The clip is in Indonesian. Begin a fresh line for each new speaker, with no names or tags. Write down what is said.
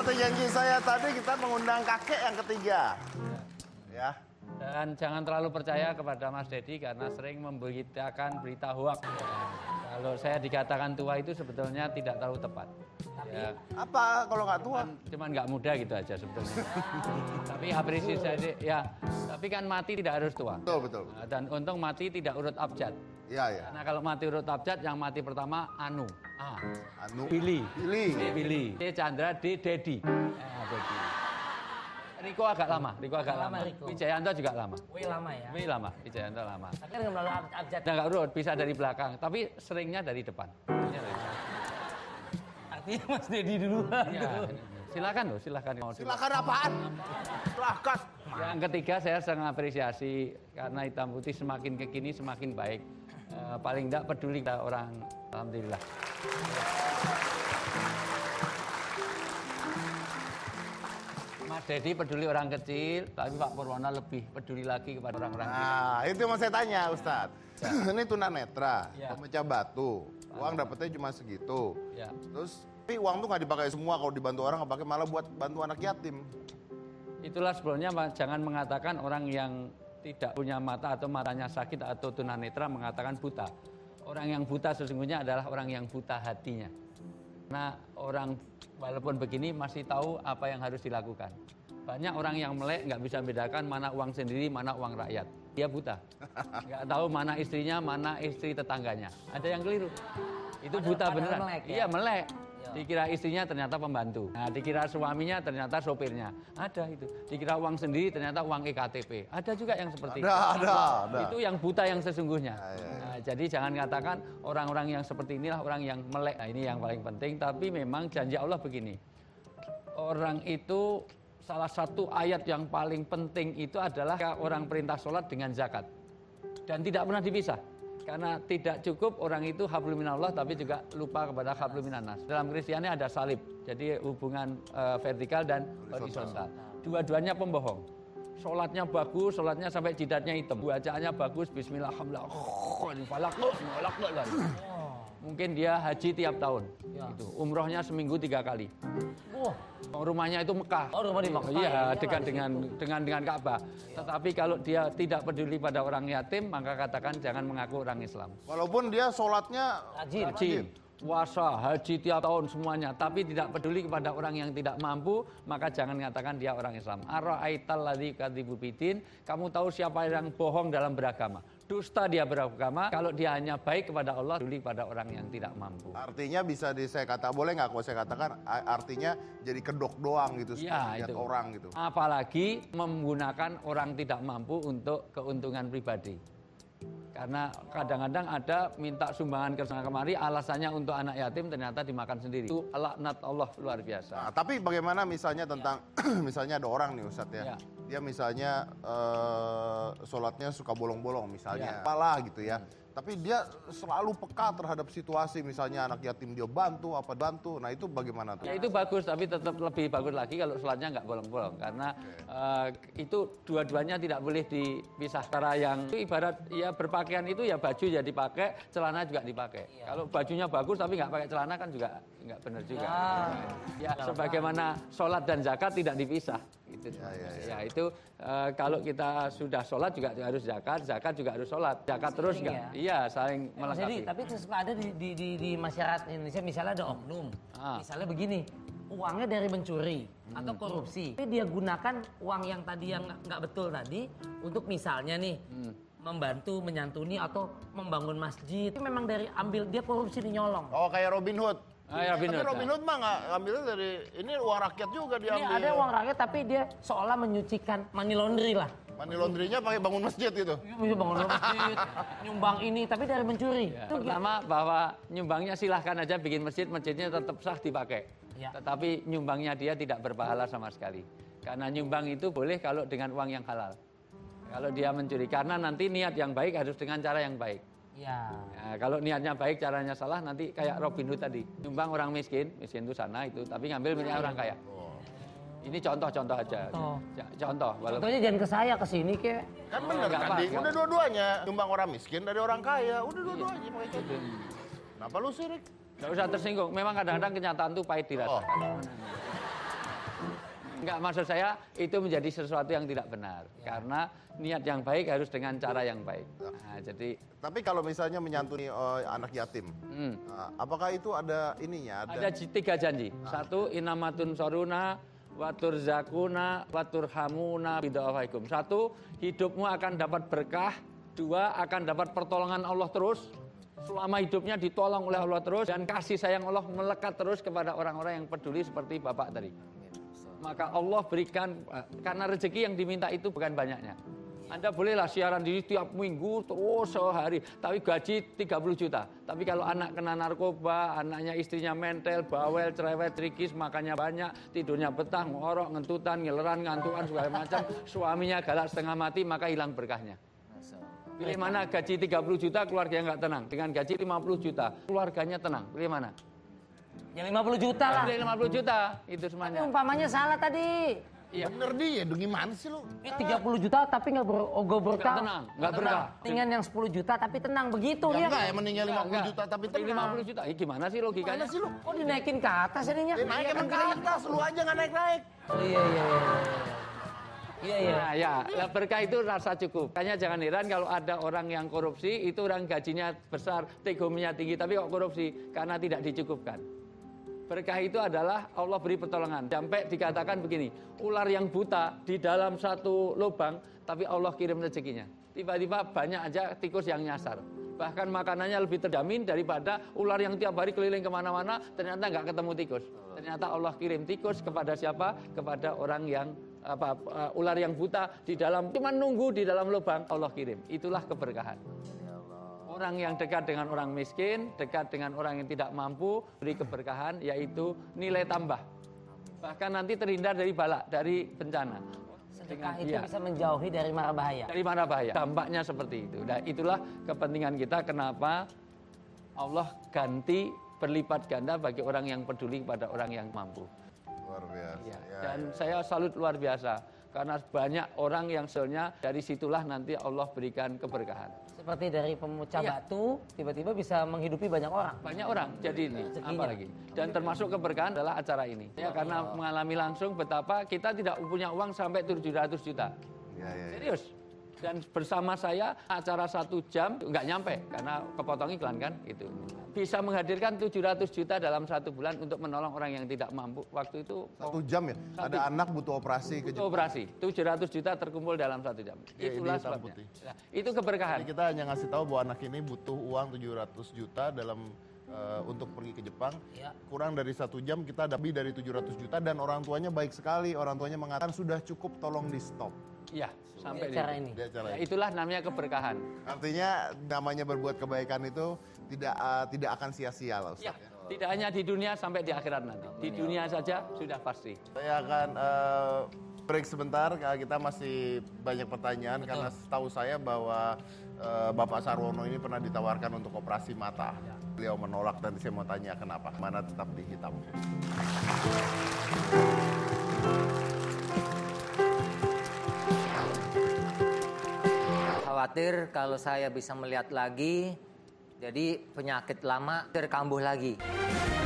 Seperti janji saya tadi, kita mengundang kakek yang ketiga. Ya.
Dan jangan terlalu percaya kepada Mas Dedi karena sering memberitakan berita hoak. Kalau saya dikatakan tua itu sebetulnya tidak terlalu tepat. Ya,
Apa kalau nggak tua?
cuman nggak muda gitu aja sebetulnya. Tapi apresiasi ya. Tapi kan mati tidak harus tua.
Betul.
Dan untung mati tidak urut abjad.
Iya.
Karena kalau mati urut abjad, yang mati pertama Anu. A.
Anu.
Billy.
Billy.
D. Chandra. D. Dedi. Dedi. Riko agak lama.
Riko.
Wijayanto juga lama.
Lama ya.
Lama. Wijayanto lama.
Tapi kan nggak melalui abjad.
Nah, nggak urut, bisa dari belakang. Tapi seringnya dari depan.
Artinya Mas Dedi duluan.
Ya, silakan loh, silakan.
Silakan apaan? Silakan.
Yang ketiga saya sangat apresiasi karena hitam putih semakin kekini semakin baik. Paling tidak peduli kita orang. Alhamdulillah. Mas Dedi peduli orang kecil, tapi Pak Purwono lebih peduli lagi kepada orang-orang kecil.
Nah, itu yang mau saya tanya, Ustadz. Ini tunanetra,
Ya.
pemecah batu. Uang dapetnya cuma segitu.
Ya.
Terus, tapi uang tuh nggak dipakai semua. Kalau dibantu orang, nggak pakai, malah buat bantu anak yatim.
Itulah sebelumnya jangan mengatakan orang yang tidak punya mata atau matanya sakit atau tunanetra mengatakan buta. Orang yang buta sesungguhnya adalah orang yang buta hatinya. Nah, orang walaupun begini masih tahu apa yang harus dilakukan. Banyak orang yang melek nggak bisa bedakan mana uang sendiri, mana uang rakyat. Dia buta. Nggak tahu mana istrinya, mana istri tetangganya. Ada yang keliru. Itu buta beneran.
Melek, ya?
Iya, melek. Dikira istrinya ternyata pembantu. Nah, dikira suaminya ternyata sopirnya. Ada itu. Dikira uang sendiri ternyata uang EKTP. Ada juga yang seperti itu.
Ada.
Itu yang buta yang sesungguhnya. Nah, jadi jangan katakan orang-orang yang seperti inilah orang yang melek. Nah, ini yang paling penting. Tapi memang janji Allah begini. Orang itu salah satu ayat yang paling penting itu adalah orang perintah sholat dengan zakat. Dan tidak pernah dipisah. Karena tidak cukup orang itu hablum minallah tapi juga lupa kepada hablum minannas. Dalam Kristiani ada salib. Jadi hubungan vertikal dan horizontal. Dua-duanya pembohong. Sholatnya bagus, sholatnya sampai jidatnya hitam. Bacaannya bagus, bismillahirrahmanirrahim. Mungkin dia haji tiap tahun. Itu. Umrohnya seminggu 3 kali. Rumahnya itu Mekah.
Oh, rumah di Mekah.
Iya, dekat dengan Ka'bah. Tetapi kalau dia tidak peduli pada orang yatim, maka katakan jangan mengaku orang Islam.
Walaupun dia sholatnya
Rajin, puasa, haji tiap tahun semuanya, tapi tidak peduli kepada orang yang tidak mampu, maka jangan mengatakan dia orang Islam. Ara'aital ladzi kadzibu bidin, kamu tahu siapa yang bohong dalam beragama? Dusta dia beragama, kalau dia hanya baik kepada Allah, peduli pada orang yang tidak mampu.
artinya bisa saya kata, boleh nggak kalau saya katakan artinya jadi kedok doang gitu,
Ya,
lihat
itu.
orang gitu.
Apalagi menggunakan orang tidak mampu untuk keuntungan pribadi. Karena kadang-kadang ada minta sumbangan ke sana kemari, alasannya untuk anak yatim ternyata dimakan sendiri. Itu laknat Allah luar biasa.
Nah, tapi bagaimana misalnya tentang, misalnya ada orang nih Ustadz ya, dia misalnya sholatnya suka bolong-bolong misalnya, apalah gitu ya. Tapi dia selalu peka terhadap situasi, misalnya anak yatim dia bantu, nah itu bagaimana tuh?
Ya itu bagus, tapi tetap lebih bagus lagi kalau sholatnya nggak bolong-bolong. Karena itu dua-duanya tidak boleh dipisah. Cara yang itu ibarat ya berpakaian itu ya baju ya dipakai, celana juga dipakai. Kalau bajunya bagus tapi nggak pakai celana kan juga nggak benar juga. Ya sebagaimana sholat dan zakat tidak dipisah. Gitu. Ya itu kalau kita sudah sholat juga harus zakat, zakat juga harus sholat. Zakat terus nggak? Iya, saling melengkapi.
Jadi, tapi ada di masyarakat Indonesia misalnya ada oknum, misalnya begini, uangnya dari mencuri atau korupsi, tapi dia gunakan uang yang tadi yang nggak betul tadi untuk misalnya nih membantu, menyantuni atau membangun masjid. Itu memang dari ambil dia korupsi nyolong.
Oh kayak Robin Hood.
Robin
Tapi
Hood,
Robin Hood mah nggak ngambilnya dari ini uang rakyat juga diambil.
Ini ada uang rakyat tapi dia seolah menyucikan money laundry lah.
Money laundry-nya pakai bangun masjid gitu.
Bisa bangun masjid, nyumbang ini tapi dari mencuri.
Ya. Pertama bahwa nyumbangnya silahkan aja bikin masjid, masjidnya tetap sah dipakai.
Ya.
Tetapi nyumbangnya dia tidak berpahala sama sekali. Karena nyumbang itu boleh kalau dengan uang yang halal. Kalau dia mencuri, karena nanti niat yang baik harus dengan cara yang baik.
Ya.
Nah, kalau niatnya baik, caranya salah, nanti kayak Robin Hood tadi. Nyumbang orang miskin itu sana itu, tapi ngambil milik orang kaya. Ini contoh-contoh aja. Contoh.
Contohnya jangan ke saya, ke sini ke.
Kan bener kan, udah dua-duanya. Nyumbang orang miskin dari orang kaya, udah dua-duanya pakai contoh. Kenapa lu sirik?
Gak usah tersinggung, memang kadang-kadang kenyataan tuh pahit dirasakan. Enggak, maksud saya itu menjadi sesuatu yang tidak benar. Karena niat yang baik harus dengan cara yang baik. Nah, jadi.
Tapi kalau misalnya menyantuni anak yatim, apakah itu ada ininya?
Ada 3 janji. 1, inamatun soruna, watur zakuna, watur hamuna, bidawaikum. 1, hidupmu akan dapat berkah. 2, akan dapat pertolongan Allah terus. Selama hidupnya ditolong oleh Allah terus. Dan kasih sayang Allah melekat terus kepada orang-orang yang peduli seperti Bapak tadi. Maka Allah berikan, karena rezeki yang diminta itu bukan banyaknya. Anda bolehlah siaran diri tiap minggu terus sehari, tapi gaji 30 juta. Tapi kalau anak kena narkoba, anaknya istrinya mentel, bawel, cerewet, trikis, makannya banyak, tidurnya betah, ngorok, ngentutan, ngeleran, ngantukan, segala macam, suaminya galak setengah mati, maka hilang berkahnya. Pilih mana gaji 30 juta, keluarganya nggak tenang. Dengan gaji 50 juta, keluarganya tenang. Pilih mana?
Yang 50 juta lah.
Pilih 50 juta, itu semuanya.
Tapi umpamanya salah tadi.
Iya. Bener dia, gimana sih lu?
30 juta tapi nggak berkah.
Nggak tenang, nggak berkah.
Dengan yang 10 juta tapi tenang, begitu ya?
Enggak, yang meninggal 50 juta tapi tenang.
50 juta, gimana sih logikanya?
Gimana sih lu?
Kok dinaikin ke atas ininya?
Naik emang ke atas, lu aja nggak naik-naik.
Oh, iya.
Nah, ya, berkah itu rasa cukup. Makanya jangan heran kalau ada orang yang korupsi, itu orang gajinya besar, take-home-nya tinggi, tapi kok korupsi? Karena tidak dicukupkan. Berkah itu adalah Allah beri pertolongan. Sampai dikatakan begini, ular yang buta di dalam satu lubang, tapi Allah kirim rezekinya. Tiba-tiba banyak aja tikus yang nyasar. Bahkan makanannya lebih terjamin daripada ular yang tiap hari keliling kemana-mana, ternyata nggak ketemu tikus. Ternyata Allah kirim tikus kepada siapa? Kepada orang yang ular yang buta di dalam, cuma nunggu di dalam lubang, Allah kirim. Itulah keberkahan. Orang yang dekat dengan orang miskin, dekat dengan orang yang tidak mampu, beri keberkahan, yaitu nilai tambah. Bahkan nanti terhindar dari bala, dari bencana.
Sedekah itu bisa menjauhi dari mara bahaya.
Dari mara bahaya. Dampaknya seperti itu. Dan itulah kepentingan kita kenapa Allah ganti berlipat ganda bagi orang yang peduli kepada orang yang mampu.
Luar biasa.
Ya. Dan saya salut luar biasa. Karena banyak orang yang sebenarnya dari situlah nanti Allah berikan keberkahan.
Seperti dari pemecah batu, tiba-tiba bisa menghidupi banyak orang.
Banyak orang, jadi ini, apalagi. Dan termasuk keberkahan adalah acara ini. Ya, karena mengalami langsung betapa kita tidak punya uang sampai 700 juta. Serius. Dan bersama saya acara 1 jam nggak nyampe karena kepotong iklan kan itu. Bisa menghadirkan 700 juta dalam 1 bulan untuk menolong orang yang tidak mampu. Waktu itu
1 jam ya? Ada anak butuh operasi ke Jepang.
Operasi, 700 juta terkumpul dalam 1 jam. Itulah sebabnya. Nah, itu keberkahan.
Jadi kita hanya ngasih tahu bahwa anak ini butuh uang 700 juta dalam untuk pergi ke Jepang. Kurang dari 1 jam kita lebih dari 700 juta dan orang tuanya baik sekali. Orang tuanya mengatakan sudah cukup, tolong di stop.
Iya, sampai
di acara ini.
Ya, itulah namanya keberkahan.
Artinya namanya berbuat kebaikan itu tidak akan sia-sia lah Ustaz.
Ya, tidak hanya di dunia sampai di akhirat nanti. Di dunia saja sudah pasti.
Saya akan break sebentar, kita masih banyak pertanyaan. Betul. Karena setahu saya bahwa Bapak Sarwono ini pernah ditawarkan untuk operasi mata. Beliau menolak dan saya mau tanya kenapa. Mana tetap di Hitam.
Khawatir kalau saya bisa melihat lagi, jadi penyakit lama terkambuh lagi.